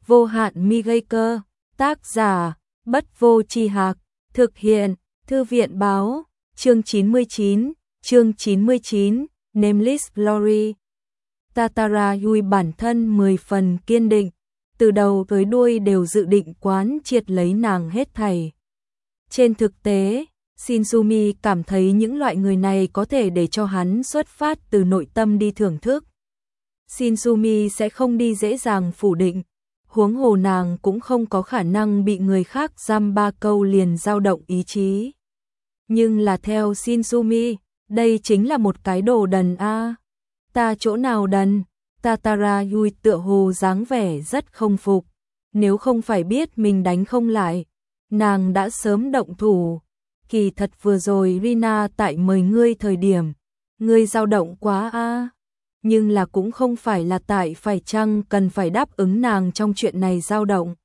Vô hạn mi gây cơ, tác giả, Bất Vô Tri Hạc, thực hiện, Thư viện báo, chương 99, Nameless Glory. Tatara Yui bản thân 10 phần kiên định, từ đầu tới đuôi đều dự định quán triệt lấy nàng hết thảy. Trên thực tế, Shinzumi cảm thấy những loại người này có thể để cho hắn xuất phát từ nội tâm đi thưởng thức. Shinzumi sẽ không đi dễ dàng phủ định, huống hồ nàng cũng không có khả năng bị người khác giam 3 câu liền dao động ý chí. Nhưng là theo Shinzumi, đây chính là một cái đồ đần a. Ta chỗ nào đần? Tatara Yui tựa hồ dáng vẻ rất không phục. Nếu không phải biết mình đánh không lại, nàng đã sớm động thủ. Kỳ thật vừa rồi Rina tại mời ngươi thời điểm, ngươi dao động quá a. Nhưng là cũng không phải là tại phải chăng cần phải đáp ứng nàng trong chuyện này dao động.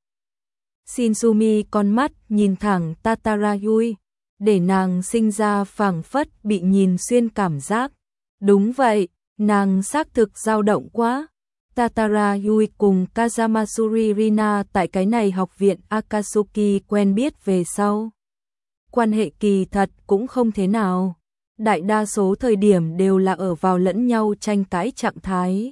Shinzumi con mắt nhìn thẳng Tatara Yui, để nàng sinh ra phảng phất bị nhìn xuyên cảm giác. Đúng vậy, nàng xác thực dao động quá. Tatara Yui cùng Kazamasuri Rina tại cái này học viện Akatsuki quen biết về sau. Quan hệ kỳ thật cũng không thế nào. Đại đa số thời điểm đều là ở vào lẫn nhau tranh cãi trạng thái.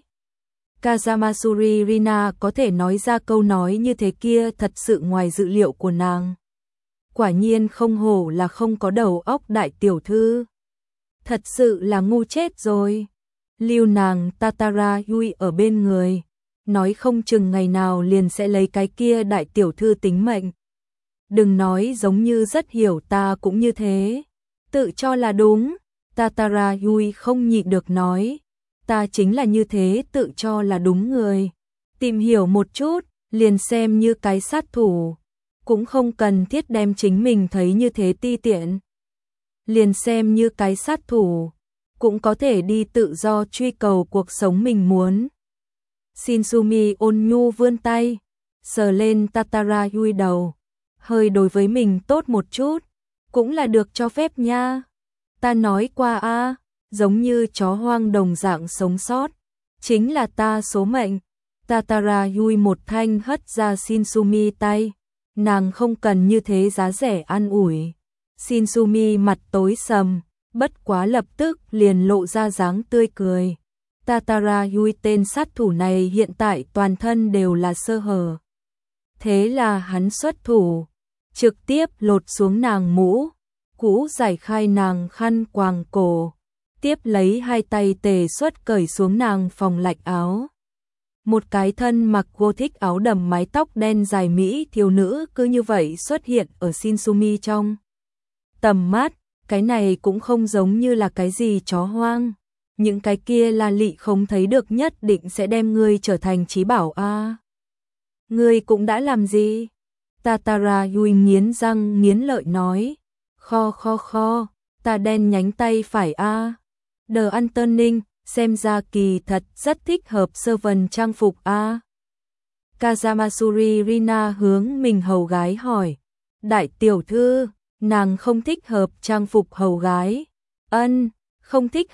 Kazamasuri Rina có thể nói ra câu nói như thế kia thật sự ngoài dự liệu của nàng. Quả nhiên không hổ là không có đầu óc đại tiểu thư. Thật sự là ngu chết rồi. Lưu nàng Tatara Yui ở bên người, nói không chừng ngày nào liền sẽ lấy cái kia đại tiểu thư tính mệnh. Đừng nói giống như rất hiểu ta cũng như thế. Tự cho là đúng, Tatara Yui không nhịn được nói. Ta chính là như thế tự cho là đúng người. Tìm hiểu một chút, liền xem như cái sát thủ. Cũng không cần thiết đem chính mình thấy như thế ti tiện. Liền xem như cái sát thủ, cũng có thể đi tự do truy cầu cuộc sống mình muốn. Shinzumi ôn nhu vươn tay, sờ lên Tatara Yui đầu. Hơi đối với mình tốt một chút, cũng là được cho phép nha. Ta nói qua a, giống như chó hoang đồng dạng sống sót, chính là ta số mệnh. Tatara Yui một thanh hất ra Shinzumi tay, nàng không cần như thế giá rẻ an ủi. Shinzumi mặt tối sầm, bất quá lập tức liền lộ ra dáng tươi cười. Tatara Yui tên sát thủ này hiện tại toàn thân đều là sơ hở. Thế là hắn xuất thủ, trực tiếp lột xuống nàng mũ, cũ giải khai nàng khăn quàng cổ, tiếp lấy hai tay tề xuất cởi xuống nàng phòng lạch áo. Một cái thân mặc gothic áo đầm mái tóc đen dài mỹ thiếu nữ cứ như vậy xuất hiện ở Shinzumi trong tầm mắt. Cái này cũng không giống như là cái gì chó hoang. Những cái kia là lị không thấy được nhất định sẽ đem ngươi trở thành trí bảo a. Ngươi cũng đã làm gì? Tatara Yui nghiến răng nghiến lợi nói. Kho, ta đen nhánh tay phải a. The Antoning, xem ra kỳ thật rất thích hợp sơ vần trang phục a. Kazamasuri Rina hướng mình hầu gái hỏi. Đại tiểu thư, nàng không thích hợp trang phục hầu gái. Không thích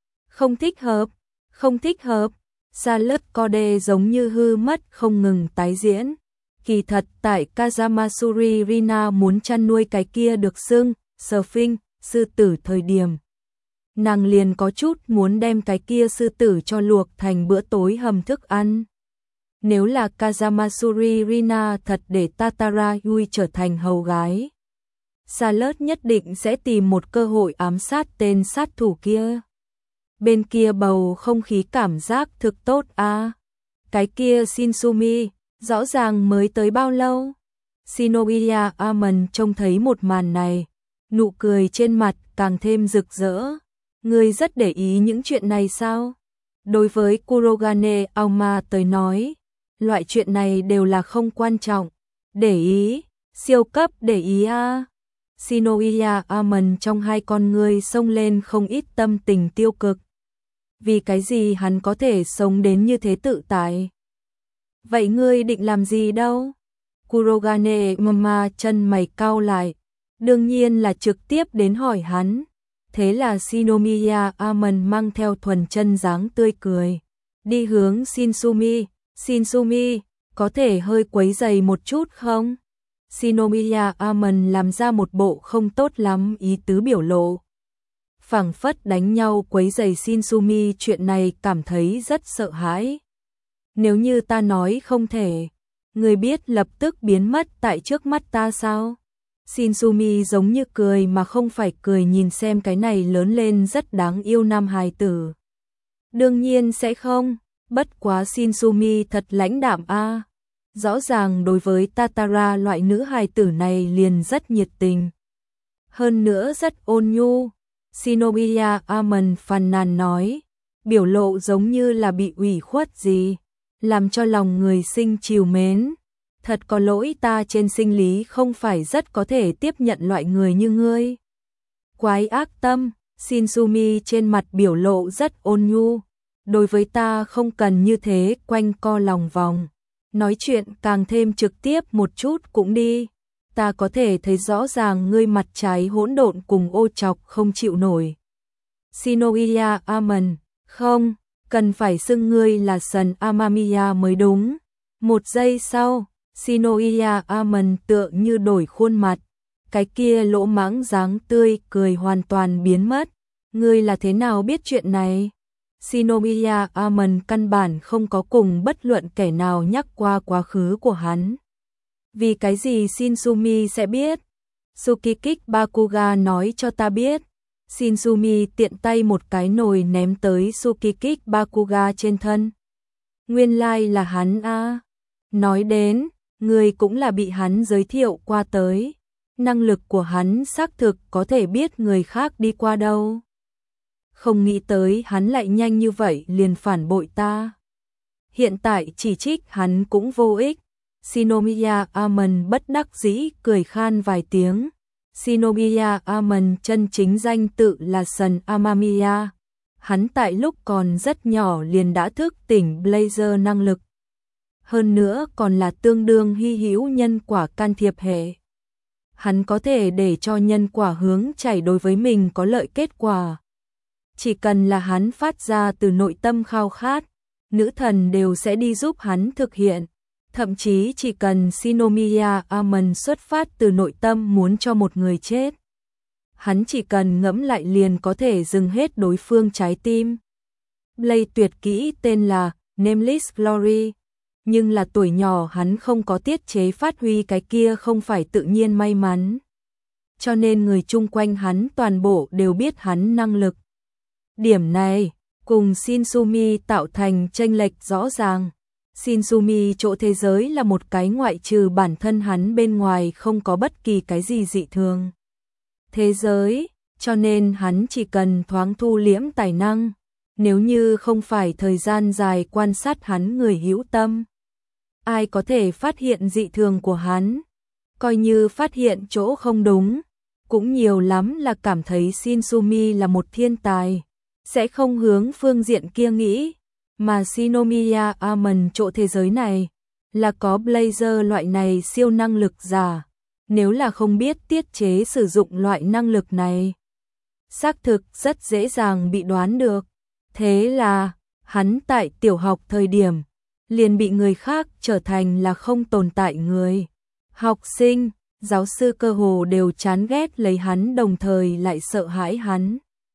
hợp. Charlotte Code giống như hư mất không ngừng tái diễn. Kỳ thật tại Kazamasuri Rina muốn chăn nuôi cái kia được xưng Sphinx, sư tử thời điểm. Nàng liền có chút muốn đem cái kia sư tử cho luộc thành bữa tối hầm thức ăn. Nếu là Kazamasuri Rina thật để Tatara Yui trở thành hầu gái, Charlotte nhất định sẽ tìm một cơ hội ám sát tên sát thủ kia. Bên kia bầu không khí cảm giác thực tốt a. Cái kia Shinzumi, rõ ràng mới tới bao lâu? Shinobiya Amon trông thấy một màn này, nụ cười trên mặt càng thêm rực rỡ. Ngươi rất để ý những chuyện này sao? Đối với Kurogane Aoma tới nói, loại chuyện này đều là không quan trọng. Để ý, siêu cấp để ý a. Shinobiya Amon trong hai con ngươi xông lên không ít tâm tình tiêu cực. Vì cái gì hắn có thể sống đến như thế tự tại? Vậy ngươi định làm gì đâu? Kurogane Mama chân mày cau lại, đương nhiên là trực tiếp đến hỏi hắn. Thế là Shinomiya Amon mang theo thuần chân dáng tươi cười, đi hướng Shinzumi. Shinzumi, có thể hơi quấy rầy một chút không? Shinomiya Amon làm ra một bộ không tốt lắm ý tứ biểu lộ. Phảng phất đánh nhau quấy rầy Shinsumi, chuyện này cảm thấy rất sợ hãi. Nếu như ta nói không thể, người biết lập tức biến mất tại trước mắt ta sao? Shinsumi giống như cười mà không phải cười, nhìn xem cái này lớn lên rất đáng yêu nam hài tử. Đương nhiên sẽ không, bất quá Shinsumi thật lãnh đạm a. Rõ ràng đối với Tatara loại nữ hài tử này liền rất nhiệt tình. Hơn nữa rất ôn nhu. Shinomiya Amon phàn nàn nói, biểu lộ giống như là bị ủy khuất gì, làm cho lòng người sinh trìu mến. Thật có lỗi, ta trên sinh lý không phải rất có thể tiếp nhận loại người như ngươi. Quái ác tâm, Shinsumi trên mặt biểu lộ rất ôn nhu. Đối với ta không cần như thế quanh co lòng vòng. Nói chuyện càng thêm trực tiếp một chút cũng đi. Ta có thể thấy rõ ràng ngươi mặt trái hỗn độn cùng ô trọc không chịu nổi. Shinomiya Amon, không, cần phải xưng ngươi là Sần Amamiya mới đúng. Một giây sau, Shinomiya Amon tựa như đổi khuôn mặt. Cái kia lỗ mãng dáng tươi cười hoàn toàn biến mất. Ngươi là thế nào biết chuyện này? Shinomiya Amon căn bản không có cùng bất luận kẻ nào nhắc qua quá khứ của hắn. Vì cái gì Shinsumi sẽ biết? Tsukikik Bakuga nói cho ta biết. Shinsumi tiện tay một cái nồi ném tới Tsukikik Bakuga trên thân. Nguyên lai là hắn a. Nói đến, người cũng là bị hắn giới thiệu qua tới. Năng lực của hắn xác thực có thể biết người khác đi qua đâu. Không nghĩ tới hắn lại nhanh như vậy liền phản bội ta. Hiện tại chỉ trích hắn cũng vô ích. Shinomiya Amon bất đắc dĩ cười khan vài tiếng. Shinomiya Amon chân chính danh tự là Sần Amamiya. Hắn tại lúc còn rất nhỏ liền đã thức tỉnh Blazer năng lực. Hơn nữa còn là tương đương hy hữu nhân quả can thiệp hệ. Hắn có thể để cho nhân quả hướng chảy đối với mình có lợi kết quả. Chỉ cần là hắn phát ra từ nội tâm khao khát, nữ thần đều sẽ đi giúp hắn thực hiện. Thậm chí chỉ cần Shinomiya Amon xuất phát từ nội tâm muốn cho một người chết, hắn chỉ cần ngẫm lại liền có thể dừng hết đối phương trái tim. Blade tuyệt kỹ tên là Nameless Glory, nhưng là tuổi nhỏ hắn không có tiết chế phát huy cái kia không phải tự nhiên may mắn. Cho nên người chung quanh hắn toàn bộ đều biết hắn năng lực. Điểm này cùng Shinsumi tạo thành chênh lệch rõ ràng. Shinsumi chỗ thế giới là một cái ngoại trừ bản thân hắn bên ngoài không có bất kỳ cái gì dị thường. Thế giới, cho nên hắn chỉ cần thoáng thu liễm tài năng, nếu như không phải thời gian dài quan sát hắn người hữu tâm. Ai có thể phát hiện dị thường của hắn, coi như phát hiện chỗ không đúng, cũng nhiều lắm là cảm thấy Shinsumi là một thiên tài, sẽ không hướng phương diện kia nghĩ. Mà Shinomiya Amon chỗ thế giới này là có Blazer loại này siêu năng lực giả, nếu là không biết tiết chế sử dụng loại năng lực này, xác thực rất dễ dàng bị đoán được. Thế là, hắn tại tiểu học thời điểm, liền bị người khác trở thành là không tồn tại người. Học sinh, giáo sư cơ hồ đều chán ghét lấy hắn đồng thời lại sợ hãi hắn.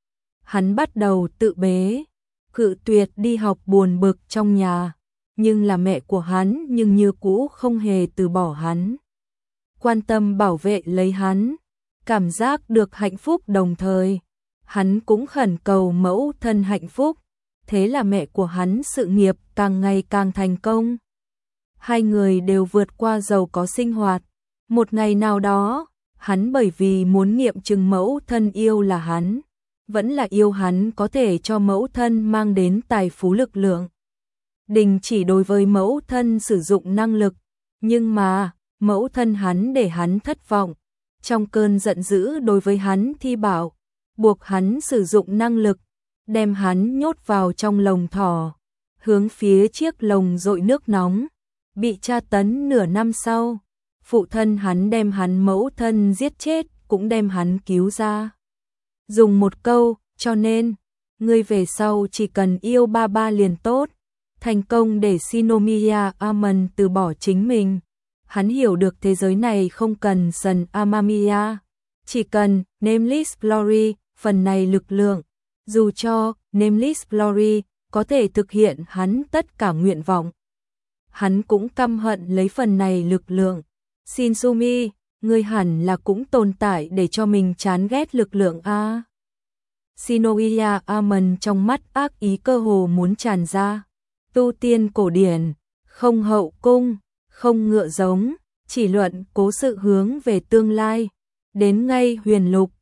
Hắn bắt đầu tự bế, cự tuyệt đi học buồn bực trong nhà, nhưng là mẹ của hắn nhưng như cũ không hề từ bỏ hắn. Quan tâm bảo vệ lấy hắn, cảm giác được hạnh phúc đồng thời. Hắn cũng khẩn cầu mẫu thân hạnh phúc, thế là mẹ của hắn sự nghiệp càng ngày càng thành công. Hai người đều vượt qua giàu có sinh hoạt. Một ngày nào đó, hắn bởi vì muốn nghiệm chứng mẫu thân yêu là hắn, vẫn là yêu hắn có thể cho mẫu thân mang đến tài phú lực lượng. Đình chỉ đối với mẫu thân sử dụng năng lực, nhưng mà, mẫu thân hắn để hắn thất vọng. Trong cơn giận dữ đối với hắn thi bảo, buộc hắn sử dụng năng lực, đem hắn nhốt vào trong lồng thỏ, hướng phía chiếc lồng dội nước nóng, bị tra tấn nửa năm sau. Phụ thân hắn đem hắn mẫu thân giết chết, cũng đem hắn cứu ra. Dùng một câu, cho nên, ngươi về sau chỉ cần yêu ba ba liền tốt. thành công để Shinomiya Amon từ bỏ chính mình. Hắn hiểu được thế giới này không cần Sần Amamiya, chỉ cần Nameless Glory, phần này lực lượng. Dù cho Nameless Glory có thể thực hiện hắn tất cả nguyện vọng, hắn cũng căm hận lấy phần này lực lượng. Shinsumi, ngươi hẳn là cũng tồn tại để cho mình chán ghét lực lượng a. Shinomiya Amon trong mắt ác ý cơ hồ muốn tràn ra. Tu tiên cổ điển, không hậu cung, không ngựa giống, chỉ luận cố sự hướng về tương lai. Đến ngay huyền lục,